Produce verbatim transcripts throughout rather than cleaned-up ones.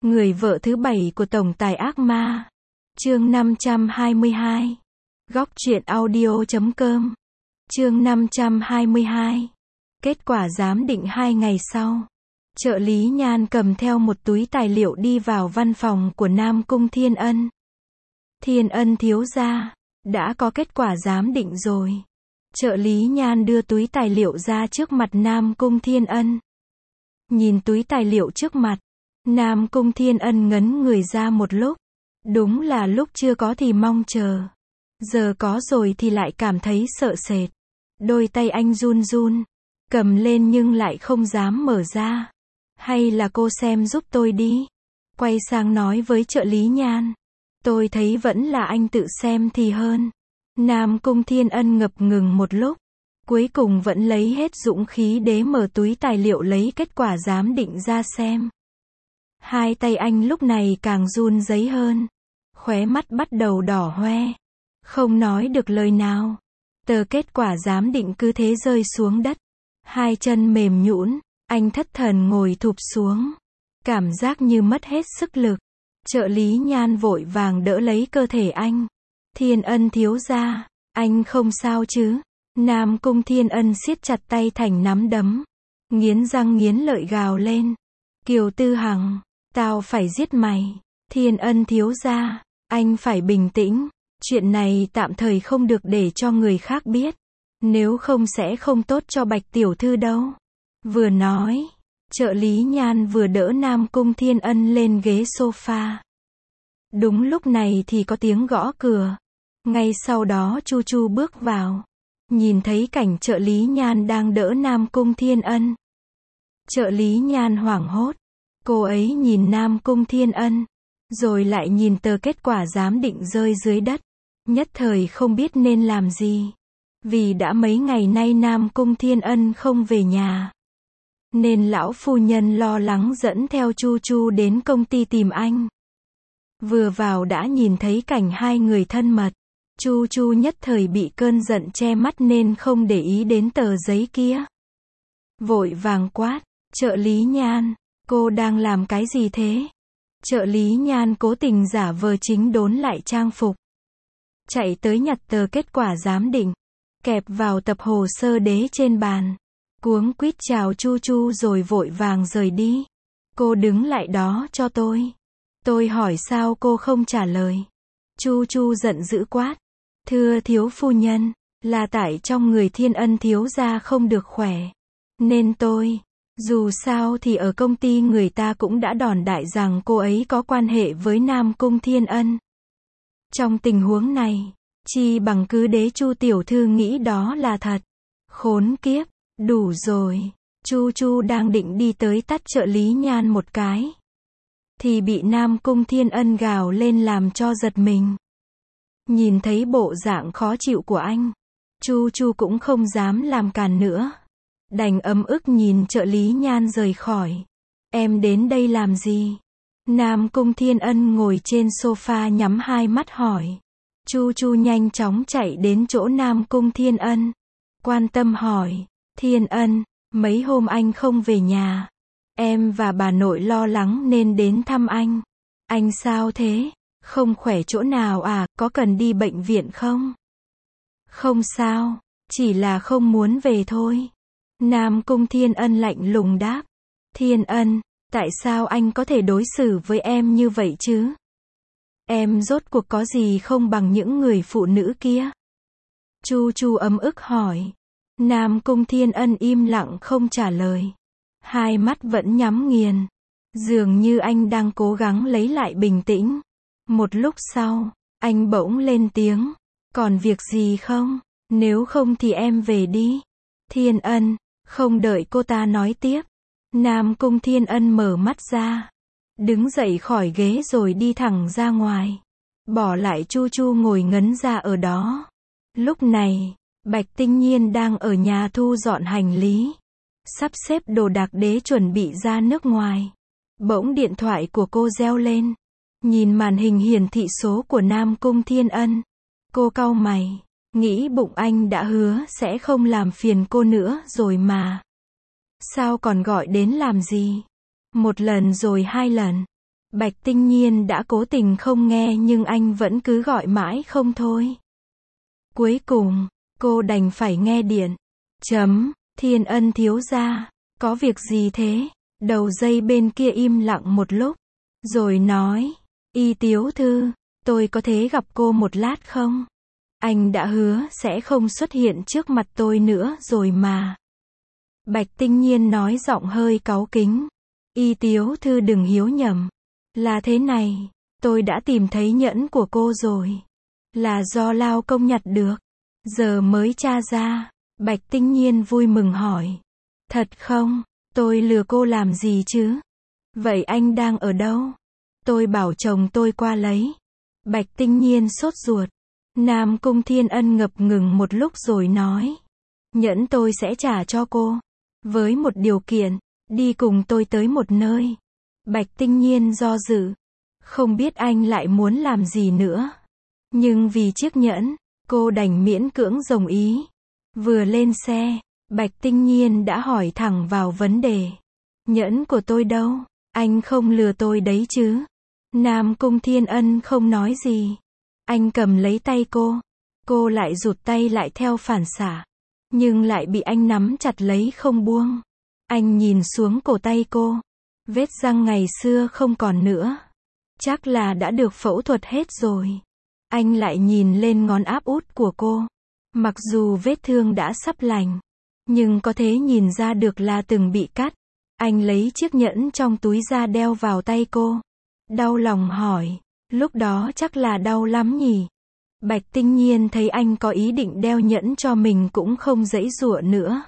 Người vợ thứ bảy của tổng tài ác ma. Chương năm trăm hai mươi hai. Góc truyện audio chấm com. Chương năm trăm hai mươi hai. Kết quả giám định hai ngày sau. Trợ lý Nhan cầm theo một túi tài liệu đi vào văn phòng của Nam Cung Thiên Ân. Thiên Ân thiếu gia, đã có kết quả giám định rồi. Trợ lý Nhan đưa túi tài liệu ra trước mặt Nam Cung Thiên Ân. Nhìn túi tài liệu trước mặt, Nam Cung Thiên Ân ngấn người ra một lúc. Đúng là lúc chưa có thì mong chờ. Giờ có rồi thì lại cảm thấy sợ sệt. Đôi tay anh run run. Cầm lên nhưng lại không dám mở ra. Hay là cô xem giúp tôi đi. Quay sang nói với trợ lý Nhan. Tôi thấy vẫn là anh tự xem thì hơn. Nam Cung Thiên Ân ngập ngừng một lúc. Cuối cùng vẫn lấy hết dũng khí để mở túi tài liệu lấy kết quả giám định ra xem. Hai tay anh lúc này càng run rẩy hơn. Khóe mắt bắt đầu đỏ hoe. Không nói được lời nào. Tờ kết quả giám định cứ thế rơi xuống đất. Hai chân mềm nhũn, anh thất thần ngồi thụp xuống. Cảm giác như mất hết sức lực. Trợ lý Nhan vội vàng đỡ lấy cơ thể anh. Thiên Ân thiếu gia, anh không sao chứ? Nam Cung Thiên Ân siết chặt tay thành nắm đấm. Nghiến răng nghiến lợi gào lên. Kiều Tư Hằng, tao phải giết mày. Thiên Ân thiếu gia, anh phải bình tĩnh. Chuyện này tạm thời không được để cho người khác biết. Nếu không sẽ không tốt cho Bạch tiểu thư đâu. Vừa nói, trợ lý Nhan vừa đỡ Nam Cung Thiên Ân lên ghế sofa. Đúng lúc này thì có tiếng gõ cửa. Ngay sau đó Chu Chu bước vào. Nhìn thấy cảnh trợ lý Nhan đang đỡ Nam Cung Thiên Ân. Trợ lý Nhan hoảng hốt. Cô ấy nhìn Nam Cung Thiên Ân. Rồi lại nhìn tờ kết quả giám định rơi dưới đất. Nhất thời không biết nên làm gì. Vì đã mấy ngày nay Nam Cung Thiên Ân không về nhà. Nên lão phu nhân lo lắng dẫn theo Chu Chu đến công ty tìm anh. Vừa vào đã nhìn thấy cảnh hai người thân mật. Chu Chu nhất thời bị cơn giận che mắt nên không để ý đến tờ giấy kia. Vội vàng quát, trợ lý Nhan, cô đang làm cái gì thế? Trợ lý Nhan cố tình giả vờ chính đốn lại trang phục. Chạy tới nhặt tờ kết quả giám định. Kẹp vào tập hồ sơ đế trên bàn. Cuống quýt chào Chu Chu rồi vội vàng rời đi. Cô đứng lại đó cho tôi. Tôi hỏi sao cô không trả lời. Chu Chu giận dữ quát. Thưa thiếu phu nhân, là tại trong người Thiên Ân thiếu gia không được khỏe. Nên tôi, dù sao thì ở công ty người ta cũng đã đồn đại rằng cô ấy có quan hệ với Nam Cung Thiên Ân. Trong tình huống này, chi bằng cứ để Chu tiểu thư nghĩ đó là thật. Khốn kiếp, đủ rồi. Chu Chu đang định đi tới tát trợ lý Nhan một cái. Thì bị Nam Cung Thiên Ân gào lên làm cho giật mình. Nhìn thấy bộ dạng khó chịu của anh, Chu Chu cũng không dám làm càn nữa. Đành ấm ức nhìn trợ lý Nhan rời khỏi. Em đến đây làm gì? Nam Cung Thiên Ân ngồi trên sofa nhắm hai mắt hỏi. Chu Chu nhanh chóng chạy đến chỗ Nam Cung Thiên Ân. Quan tâm hỏi. Thiên Ân, mấy hôm anh không về nhà. Em và bà nội lo lắng nên đến thăm anh. Anh sao thế? Không khỏe chỗ nào à, có cần đi bệnh viện không? Không sao, chỉ là không muốn về thôi. Nam Cung Thiên Ân lạnh lùng đáp. Thiên Ân, tại sao anh có thể đối xử với em như vậy chứ? Em rốt cuộc có gì không bằng những người phụ nữ kia? Chu Chu ấm ức hỏi. Nam Cung Thiên Ân im lặng không trả lời. Hai mắt vẫn nhắm nghiền. Dường như anh đang cố gắng lấy lại bình tĩnh. Một lúc sau, anh bỗng lên tiếng. Còn việc gì không? Nếu không thì em về đi. Thiên Ân, không đợi cô ta nói tiếp. Nam Cung Thiên Ân mở mắt ra. Đứng dậy khỏi ghế rồi đi thẳng ra ngoài. Bỏ lại Chu Chu ngồi ngấn ra ở đó. Lúc này, Bạch Tinh Nhiên đang ở nhà thu dọn hành lý. Sắp xếp đồ đạc để chuẩn bị ra nước ngoài. Bỗng điện thoại của cô reo lên. Nhìn màn hình hiển thị số của Nam Cung Thiên Ân. Cô cau mày. Nghĩ bụng anh đã hứa sẽ không làm phiền cô nữa rồi mà. Sao còn gọi đến làm gì? Một lần rồi hai lần. Bạch Tinh Nhiên đã cố tình không nghe nhưng anh vẫn cứ gọi mãi không thôi. Cuối cùng, cô đành phải nghe điện. Chấm, Thiên Ân thiếu gia, có việc gì thế? Đầu dây bên kia im lặng một lúc, rồi nói, Y tiểu thư, tôi có thể gặp cô một lát không? Anh đã hứa sẽ không xuất hiện trước mặt tôi nữa rồi mà. Bạch Tinh Nhiên nói giọng hơi cáu kính. Y tiểu thư đừng hiếu nhầm. Là thế này, tôi đã tìm thấy nhẫn của cô rồi. Là do lao công nhặt được. Giờ mới tra ra. Bạch Tinh Nhiên vui mừng hỏi. Thật không? Tôi lừa cô làm gì chứ? Vậy anh đang ở đâu? Tôi bảo chồng tôi qua lấy. Bạch Tinh Nhiên sốt ruột. Nam Cung Thiên Ân ngập ngừng một lúc rồi nói. Nhẫn tôi sẽ trả cho cô. Với một điều kiện, đi cùng tôi tới một nơi. Bạch Tinh Nhiên do dự. Không biết anh lại muốn làm gì nữa. Nhưng vì chiếc nhẫn, cô đành miễn cưỡng đồng ý. Vừa lên xe, Bạch Tinh Nhiên đã hỏi thẳng vào vấn đề. Nhẫn của tôi đâu? Anh không lừa tôi đấy chứ? Nam Cung Thiên Ân không nói gì. Anh cầm lấy tay cô. Cô lại rụt tay lại theo phản xạ. Nhưng lại bị anh nắm chặt lấy không buông. Anh nhìn xuống cổ tay cô. Vết răng ngày xưa không còn nữa. Chắc là đã được phẫu thuật hết rồi. Anh lại nhìn lên ngón áp út của cô. Mặc dù vết thương đã sắp lành, nhưng có thể nhìn ra được là từng bị cắt. Anh lấy chiếc nhẫn trong túi ra đeo vào tay cô. Đau lòng hỏi, lúc đó chắc là đau lắm nhỉ? Bạch Tinh Nhiên thấy anh có ý định đeo nhẫn cho mình cũng không giãy giụa nữa.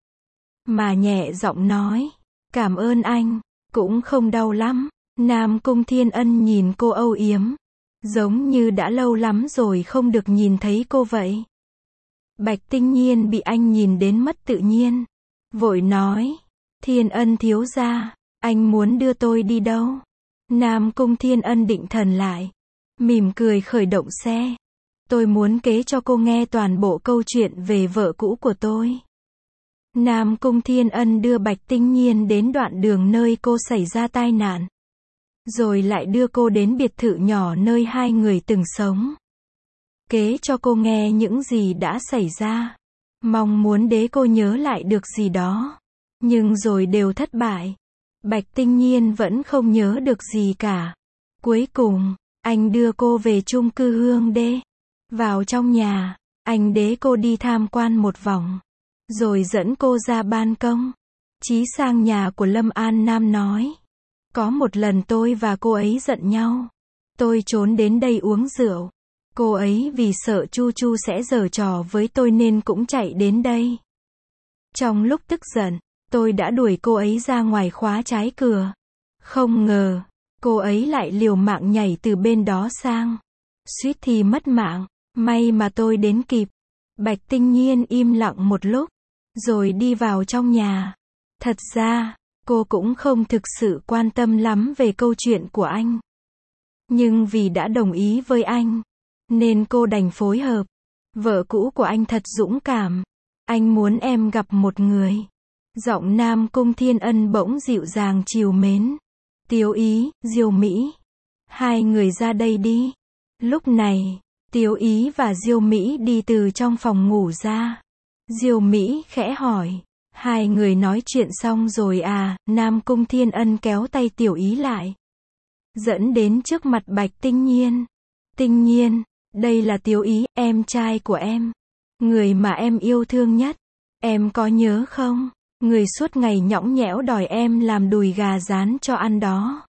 Mà nhẹ giọng nói, cảm ơn anh, cũng không đau lắm. Nam Cung Thiên Ân nhìn cô âu yếm. Giống như đã lâu lắm rồi không được nhìn thấy cô vậy. Bạch Tinh Nhiên bị anh nhìn đến mất tự nhiên. Vội nói, Thiên Ân thiếu gia, anh muốn đưa tôi đi đâu? Nam Cung Thiên Ân định thần lại. Mỉm cười khởi động xe. Tôi muốn kể cho cô nghe toàn bộ câu chuyện về vợ cũ của tôi. Nam Cung Thiên Ân đưa Bạch Tinh Nhiên đến đoạn đường nơi cô xảy ra tai nạn. Rồi lại đưa cô đến biệt thự nhỏ nơi hai người từng sống. Kể cho cô nghe những gì đã xảy ra. Mong muốn để cô nhớ lại được gì đó. Nhưng rồi đều thất bại. Bạch Tinh Nhiên vẫn không nhớ được gì cả. Cuối cùng, anh đưa cô về chung cư Hương Đê. Vào trong nhà, anh đế cô đi tham quan một vòng. Rồi dẫn cô ra ban công. Chí sang nhà của Lâm An Nam nói. Có một lần tôi và cô ấy giận nhau. Tôi trốn đến đây uống rượu. Cô ấy vì sợ Chu Chu sẽ giở trò với tôi nên cũng chạy đến đây. Trong lúc tức giận, tôi đã đuổi cô ấy ra ngoài khóa trái cửa. Không ngờ, cô ấy lại liều mạng nhảy từ bên đó sang. Suýt thì mất mạng, may mà tôi đến kịp. Bạch Tinh Nhiên im lặng một lúc, rồi đi vào trong nhà. Thật ra, cô cũng không thực sự quan tâm lắm về câu chuyện của anh. Nhưng vì đã đồng ý với anh, nên cô đành phối hợp. Vợ cũ của anh thật dũng cảm. Anh muốn em gặp một người. Giọng Nam Cung Thiên Ân bỗng dịu dàng trìu mến. Tiếu Ý, Diêu Mỹ. Hai người ra đây đi. Lúc này, Tiếu Ý và Diêu Mỹ đi từ trong phòng ngủ ra. Diêu Mỹ khẽ hỏi. Hai người nói chuyện xong rồi à? Nam Cung Thiên Ân kéo tay Tiểu Ý lại. Dẫn đến trước mặt Bạch Tinh Nhiên. Tinh Nhiên, đây là Tiếu Ý, em trai của em. Người mà em yêu thương nhất. Em có nhớ không? Người suốt ngày nhõng nhẽo đòi em làm đùi gà rán cho ăn đó.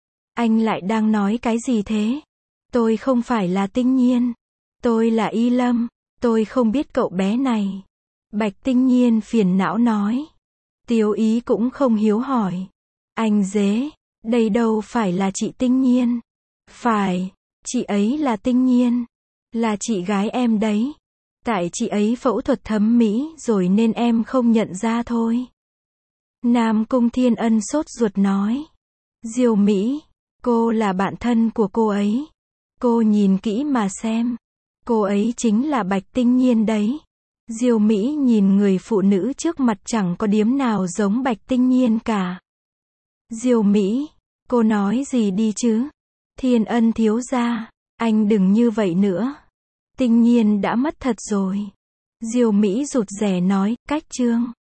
Anh lại đang nói cái gì thế? Tôi không phải là Tinh Nhiên. Tôi là Y Lâm. Tôi không biết cậu bé này. Bạch Tinh Nhiên phiền não nói. Tiếu Ý cũng không hiếu hỏi. Anh dế, đây đâu phải là chị Tinh Nhiên. Phải, chị ấy là Tinh Nhiên. Là chị gái em đấy. Tại chị ấy phẫu thuật thẩm mỹ rồi nên em không nhận ra thôi. Nam Cung Thiên Ân sốt ruột nói. Diêu Mỹ, cô là bạn thân của cô ấy. Cô nhìn kỹ mà xem. Cô ấy chính là Bạch Tinh Nhiên đấy. Diêu Mỹ nhìn người phụ nữ trước mặt chẳng có điếm nào giống Bạch Tinh Nhiên cả. Diêu Mỹ, Cô nói gì đi chứ? Thiên Ân thiếu gia, anh đừng như vậy nữa. Tinh Nhiên đã mất thật rồi. Diêu Mỹ rụt rè nói, cách Trương